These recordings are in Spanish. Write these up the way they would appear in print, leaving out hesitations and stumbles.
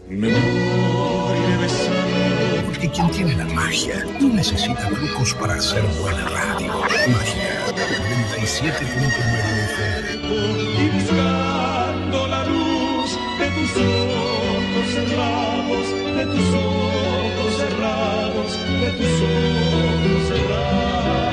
Me moriré besando. Porque quien tiene la magia no necesita trucos para hacer buena radio. Magia 97.9 FM. Y buscando la luz de tus ojos cerrados, de tus ojos cerrados, de tus ojos cerrados.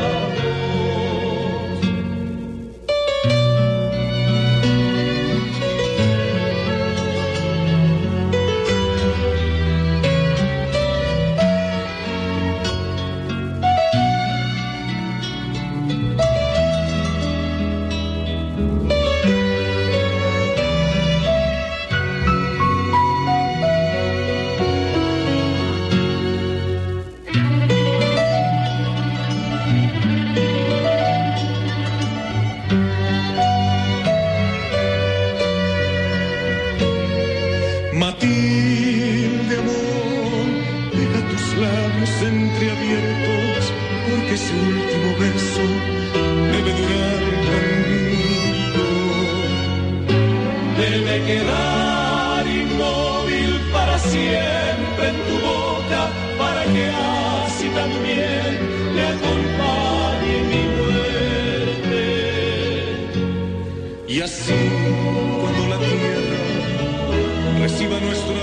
Matilde, amor, deja tus labios entreabiertos, porque ese último beso debe durar conmigo. Debe quedar inmóvil para siempre en tu boca, para que así también le acompañe mi muerte. Y así, cuando la tierra reciba nuestro